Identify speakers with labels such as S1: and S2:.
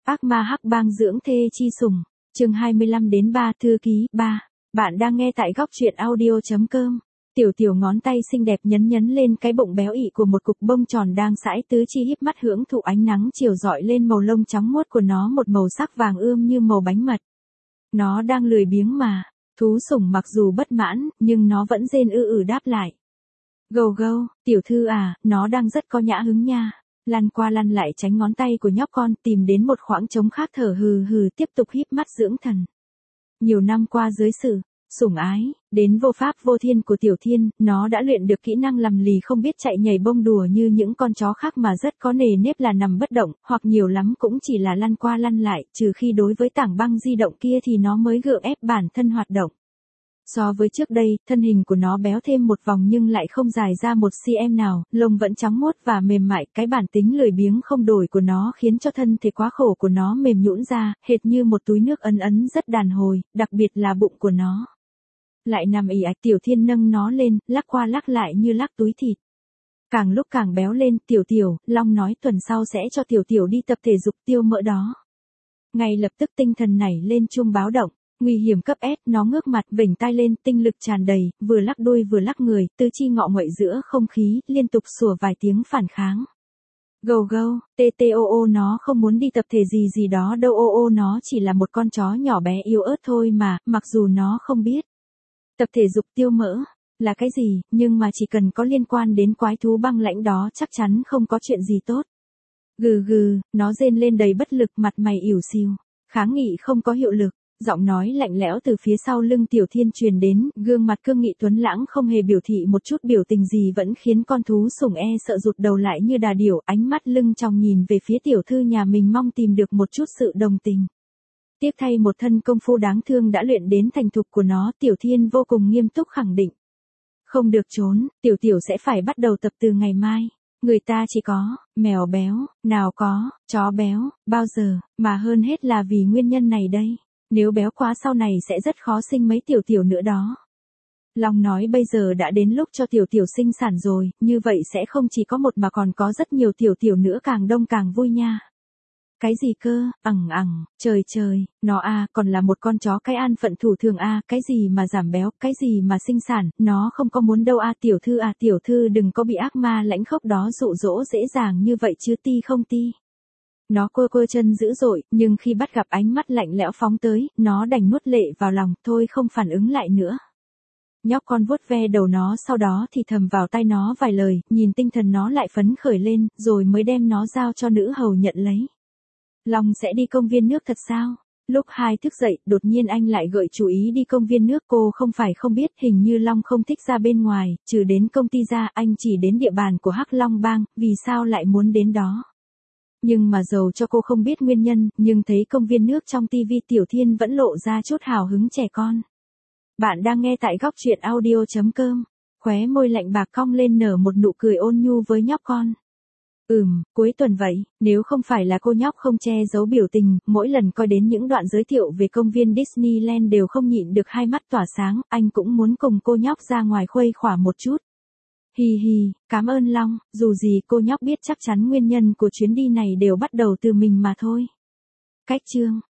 S1: Ác ma hắc bang dưỡng thê chi sủng, chương 25 đến 3 thư ký 3. Bạn đang nghe tại góc truyện audio.com. Tiểu tiểu ngón tay xinh đẹp nhấn lên cái bụng béo ị của một cục bông tròn đang sải tứ chi híp mắt hưởng thụ ánh nắng chiều rọi lên màu lông trắng muốt của nó, một màu sắc vàng ươm như màu bánh mật. Nó đang lười biếng mà, thú sủng mặc dù bất mãn, nhưng nó vẫn rên đáp lại. Gâu gâu, tiểu thư à, nó đang rất có nhã hứng nha. Lăn qua lăn lại tránh ngón tay của nhóc con, tìm đến một khoảng trống khác thở hừ tiếp tục híp mắt dưỡng thần. Nhiều năm qua dưới sự sủng ái đến vô pháp vô thiên của Tiểu Thiên, nó đã luyện được kỹ năng lầm lì không biết chạy nhảy bông đùa như những con chó khác mà rất có nề nếp là nằm bất động, hoặc nhiều lắm cũng chỉ là lăn qua lăn lại, trừ khi đối với tảng băng di động kia thì nó mới gượng ép bản thân hoạt động. So với trước đây, thân hình của nó béo thêm một vòng nhưng lại không dài ra một cm nào, lông vẫn trắng muốt và mềm mại, cái bản tính lười biếng không đổi của nó khiến cho thân thể quá khổ của nó mềm nhũn ra, hệt như một túi nước ấn rất đàn hồi, đặc biệt là bụng của nó. Lại nằm ì ạch. Tiểu Thiên nâng nó lên, lắc qua lắc lại như lắc túi thịt. Càng lúc càng béo lên. Tiểu, Long nói tuần sau sẽ cho Tiểu đi tập thể dục tiêu mỡ đó. Ngay lập tức tinh thần nảy lên chuông báo động. Nguy hiểm cấp S, nó ngước mặt vểnh tai lên, tinh lực tràn đầy, vừa lắc đuôi vừa lắc người, tứ chi ngọ nguậy giữa không khí, liên tục sủa vài tiếng phản kháng. Gâu, nó không muốn đi tập thể gì đó đâu, nó chỉ là một con chó nhỏ bé yếu ớt thôi mà, mặc dù nó không biết. Tập thể dục tiêu mỡ là cái gì, nhưng mà chỉ cần có liên quan đến quái thú băng lãnh đó chắc chắn không có chuyện gì tốt. Nó rên lên đầy bất lực, mặt mày ỉu xìu, kháng nghị không có hiệu lực. Giọng nói lạnh lẽo từ phía sau lưng Tiểu Thiên truyền đến, gương mặt cương nghị tuấn lãng không hề biểu thị một chút biểu tình gì vẫn khiến con thú sủng sợ rụt đầu lại như đà điểu, ánh mắt lưng tròng nhìn về phía tiểu thư nhà mình mong tìm được một chút sự đồng tình. Tiếc thay một thân công phu đáng thương đã luyện đến thành thục của nó, Tiểu Thiên vô cùng nghiêm túc khẳng định. Không được trốn, Tiểu sẽ phải bắt đầu tập từ ngày mai. Người ta chỉ có mèo béo, nào có chó béo, bao giờ, mà hơn hết là vì nguyên nhân này đây. Nếu béo quá sau này sẽ rất khó sinh mấy tiểu nữa đó. Long nói bây giờ đã đến lúc cho tiểu sinh sản rồi, như vậy sẽ không chỉ có một mà còn có rất nhiều tiểu nữa, càng đông càng vui nha. Cái gì cơ, trời, nó còn là một con chó cái an phận thủ thường cái gì mà giảm béo, cái gì mà sinh sản, nó không có muốn đâu tiểu thư đừng có bị ác ma lãnh khốc đó dụ dỗ dễ dàng như vậy chứ không ti. Nó cô chân dữ dội, nhưng khi bắt gặp ánh mắt lạnh lẽo phóng tới, nó đành nuốt lệ vào lòng, thôi không phản ứng lại nữa. Nhóc con vuốt ve đầu nó, sau đó thì thầm vào tai nó vài lời, nhìn tinh thần nó lại phấn khởi lên, rồi mới đem nó giao cho nữ hầu nhận lấy. Long sẽ đi công viên nước thật sao? Lúc 2 thức dậy, đột nhiên anh lại gợi chú ý đi công viên nước, cô không phải không biết, hình như Long không thích ra bên ngoài, trừ đến công ty ra, anh chỉ đến địa bàn của Hắc Long Bang, vì sao lại muốn đến đó? Nhưng mà dầu cho cô không biết nguyên nhân, nhưng thấy công viên nước trong TV Tiểu Thiên vẫn lộ ra chút hào hứng trẻ con. Bạn đang nghe tại góc truyện audio.com. Khóe môi lạnh bạc cong lên nở một nụ cười ôn nhu với nhóc con. Cuối tuần vậy, nếu không phải là cô nhóc không che giấu biểu tình, mỗi lần coi đến những đoạn giới thiệu về công viên Disneyland đều không nhịn được hai mắt tỏa sáng, anh cũng muốn cùng cô nhóc ra ngoài khuây khỏa một chút. Hi, cảm ơn Long, dù gì cô nhóc biết chắc chắn nguyên nhân của chuyến đi này đều bắt đầu từ mình mà thôi. Cách chương